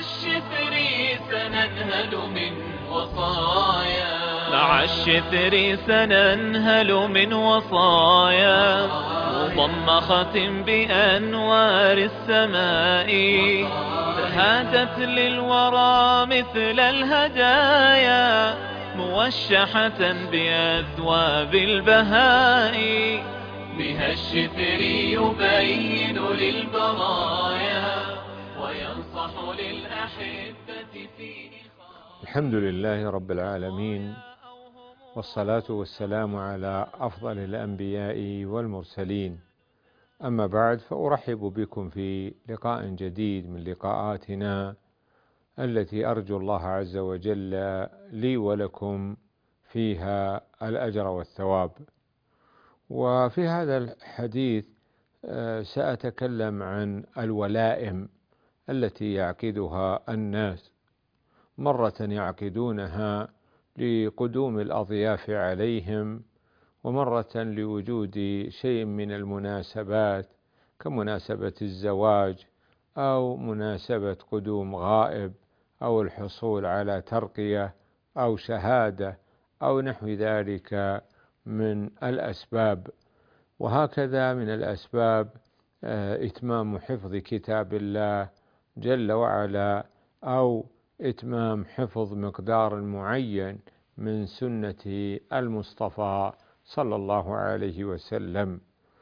الشثر سننهل من وصايا مع الشثر سننهل من وصايا مضمخة بأنوار السماء تهادت للورى مثل الهدايا موشحة بأثواب البهاء بها الشثر يبين للبرايا وينصح للأحبة في الحمد لله رب العالمين، والصلاة والسلام على أفضل الأنبياء والمرسلين. أما بعد، فأرحب بكم في لقاء جديد من لقاءاتنا التي أرجو الله عز وجل لي ولكم فيها الأجر والثواب. وفي هذا الحديث سأتكلم عن الولائم التي يعقدها الناس، مرة يعقدونها لقدوم الأضياف عليهم، ومرة لوجود شيء من المناسبات كمناسبة الزواج أو مناسبة قدوم غائب أو الحصول على ترقية أو شهادة أو نحو ذلك من الأسباب. وهكذا من الأسباب إتمام حفظ كتاب الله جل وعلا أو إتمام حفظ مقدار معين من سنة المصطفى صلى الله عليه وسلم.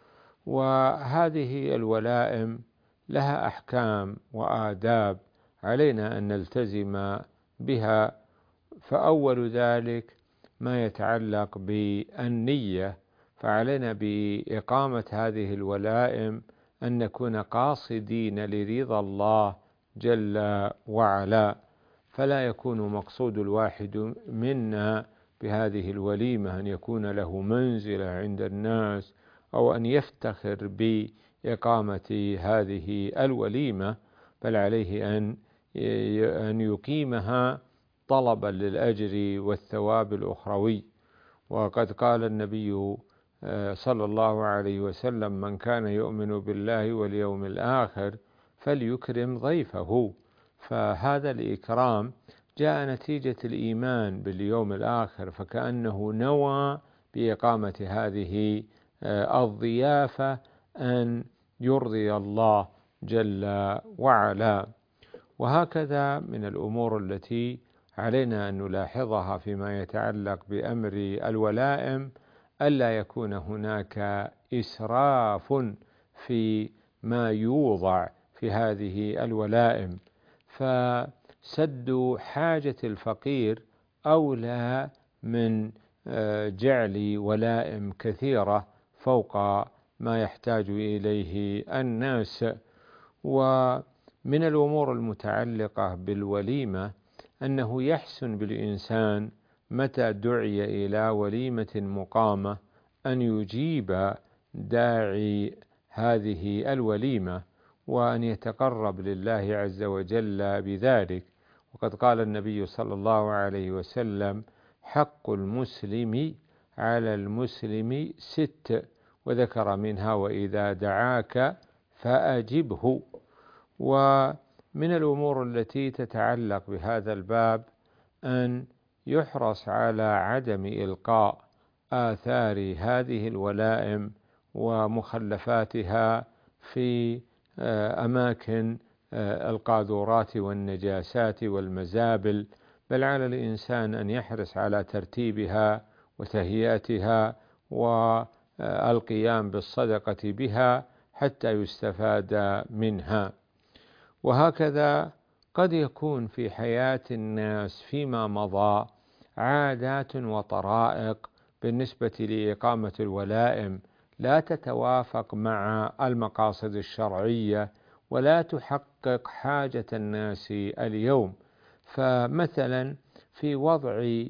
وهذه الولائم لها أحكام وآداب علينا أن نلتزم بها، فأول ذلك ما يتعلق بالنية، فعلينا بإقامة هذه الولائم أن نكون قاصدين لرضا الله جل وعلا، فلا يكون مقصود الواحد منا بهذه الوليمة أن يكون له منزلة عند الناس أو أن يفتخر بإقامة هذه الوليمة، بل عليه أن يقيمها طلبا للأجر والثواب الأخروي. وقد قال النبي صلى الله عليه وسلم: من كان يؤمن بالله واليوم الآخر فليكرم ضيفه. فهذا الإكرام جاء نتيجة الإيمان باليوم الآخر، فكأنه نوى بإقامة هذه الضيافة أن يرضي الله جل وعلا. وهكذا من الأمور التي علينا أن نلاحظها فيما يتعلق بأمر الولائم ألا يكون هناك إسراف في ما يوضع في هذه الولائم، فسد حاجة الفقير أولى من جعل ولائم كثيرة فوق ما يحتاج إليه الناس. ومن الأمور المتعلقة بالوليمة أنه يحسن بالإنسان متى دعي إلى وليمة مقامة أن يجيب داعي هذه الوليمة وأن يتقرب لله عز وجل بذلك. وقد قال النبي صلى الله عليه وسلم: حق المسلم على المسلم 6، وذكر منها: وإذا دعاك فأجبه. ومن الأمور التي تتعلق بهذا الباب أن يحرص على عدم إلقاء آثار هذه الولائم ومخلفاتها في أماكن القاذورات والنجاسات والمزابل، بل على الإنسان أن يحرص على ترتيبها وتهيئتها والقيام بالصدقة بها حتى يستفاد منها. وهكذا قد يكون في حياة الناس فيما مضى عادات وطرائق بالنسبة لإقامة الولائم لا تتوافق مع المقاصد الشرعية ولا تحقق حاجة الناس اليوم. فمثلا في وضع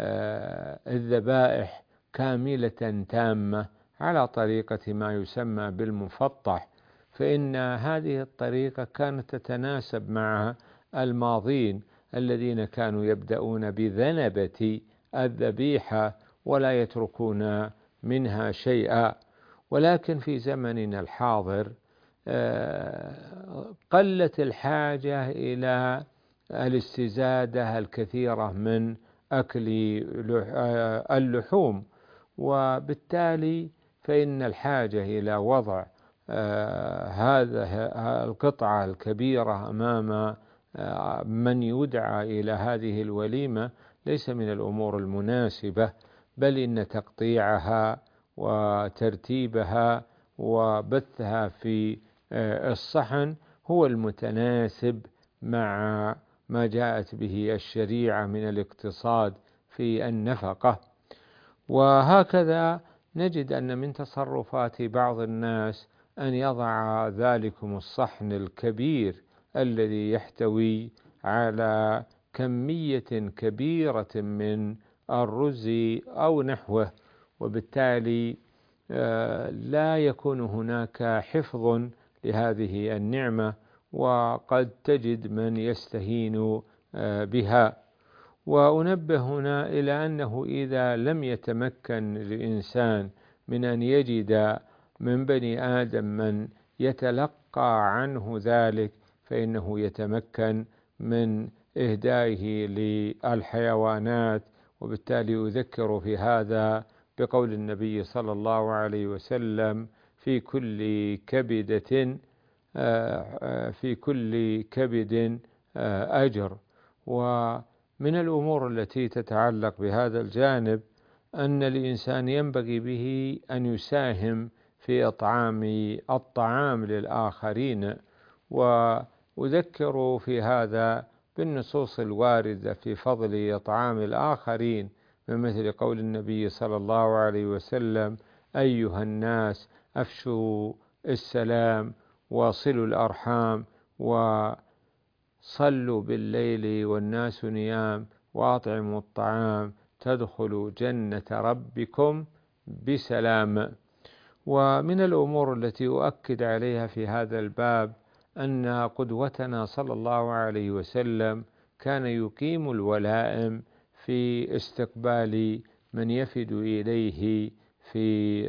الذبائح كاملة تامة على طريقة ما يسمى بالمفطح، فإن هذه الطريقة كانت تتناسب مع الماضين الذين كانوا يبدأون بذنبة الذبيحة ولا يتركون منها شيئا. ولكن في زمننا الحاضر قلت الحاجة إلى الاستزادة الكثيرة من أكل اللحوم، وبالتالي فإن الحاجة إلى وضع هذا القطعة الكبيرة أمام من يدعى إلى هذه الوليمة ليس من الأمور المناسبة، بل إن تقطيعها وترتيبها وبثها في الصحن هو المتناسب مع ما جاءت به الشريعة من الاقتصاد في النفقة. وهكذا نجد أن من تصرفات بعض الناس أن يضع ذلكم الصحن الكبير الذي يحتوي على كمية كبيرة من الرز أو نحوه، وبالتالي لا يكون هناك حفظ لهذه النعمة، وقد تجد من يستهين بها. وأنبه هنا إلى أنه إذا لم يتمكن الإنسان من أن يجد من بني آدم من يتلقى عنه ذلك، فإنه يتمكن من إهدائه للحيوانات. وبالتالي أذكر في هذا بقول النبي صلى الله عليه وسلم: في كل كبد أجر. ومن الأمور التي تتعلق بهذا الجانب أن الإنسان ينبغي به أن يساهم في إطعام الطعام للآخرين، وأذكر في هذا بالنصوص الواردة في فضل إطعام الآخرين، من مثل قول النبي صلى الله عليه وسلم: أيها الناس أفشوا السلام وصلوا الأرحام وصلوا بالليل والناس نيام وأطعموا الطعام تدخلوا جنة ربكم بسلام. ومن الأمور التي أؤكد عليها في هذا الباب أن قدوتنا صلى الله عليه وسلم كان يقيم الولائم في استقبال من يفد إليه في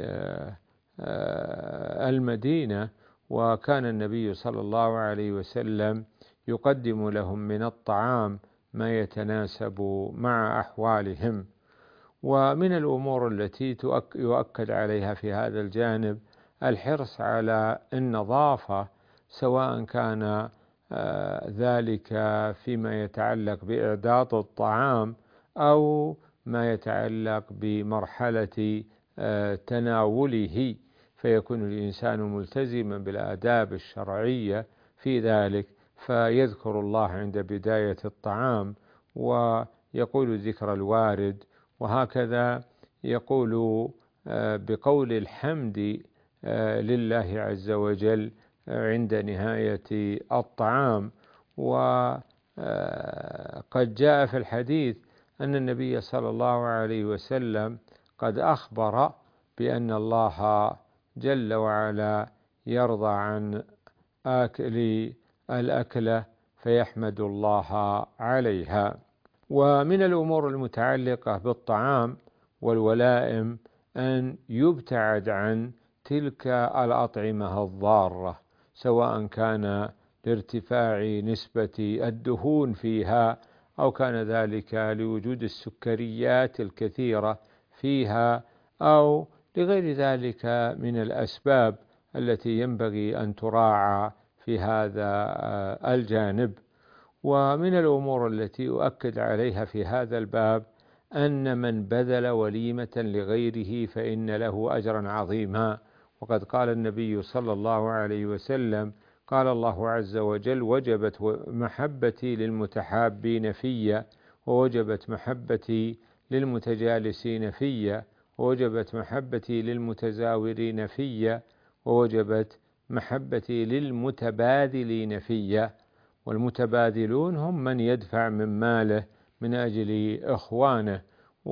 المدينة، وكان النبي صلى الله عليه وسلم يقدم لهم من الطعام ما يتناسب مع أحوالهم. ومن الأمور التي يؤكد عليها في هذا الجانب الحرص على النظافة، سواء كان ذلك فيما يتعلق بإعداد الطعام أو ما يتعلق بمرحلة تناوله، فيكون الإنسان ملتزما بالآداب الشرعية في ذلك، فيذكر الله عند بداية الطعام ويقول ذكر الوارد، وهكذا يقول بقول الحمد لله عز وجل عند نهاية الطعام. وقد جاء في الحديث أن النبي صلى الله عليه وسلم قد أخبر بأن الله جل وعلا يرضى عن آكل الأكلة فيحمد الله عليها. ومن الأمور المتعلقة بالطعام والولائم أن يبتعد عن تلك الأطعمة الضارة، سواء كان لارتفاع نسبة الدهون فيها أو كان ذلك لوجود السكريات الكثيرة فيها أو لغير ذلك من الأسباب التي ينبغي أن تراعى في هذا الجانب. ومن الأمور التي أؤكد عليها في هذا الباب أن من بذل وليمة لغيره فإن له أجرا عظيما، وقد قال النبي صلى الله عليه وسلم: قال الله عز وجل: وجبت محبتي للمتحابين في، ووجبت محبتي للمتجالسين في، ووجبت محبتي للمتزاورين في، ووجبت محبتي للمتبادلين في. والمتبادلون هم من يدفع من ماله من أجل إخوانه.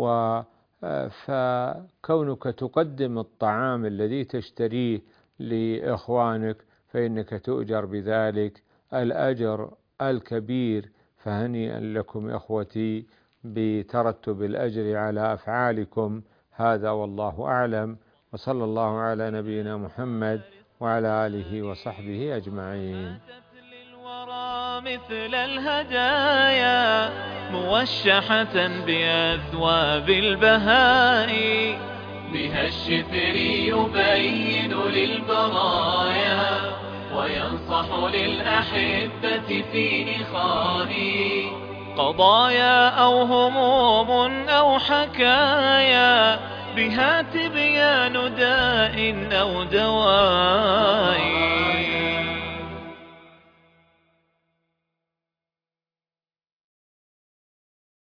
فكونك تقدم الطعام الذي تشتريه لإخوانك فإنك تؤجر بذلك الأجر الكبير، فهنيئا لكم إخوتي بترتب الأجر على أفعالكم. هذا والله أعلم، وصلى الله على نبينا محمد وعلى آله وصحبه أجمعين. مثل الهدايا موشحة بأثواب البهاء، بها الشفر يبين للبرايا وينصح للأحبة في إخائي. قضايا أو هموم أو حكايا، بها تبيان داء أو دواء،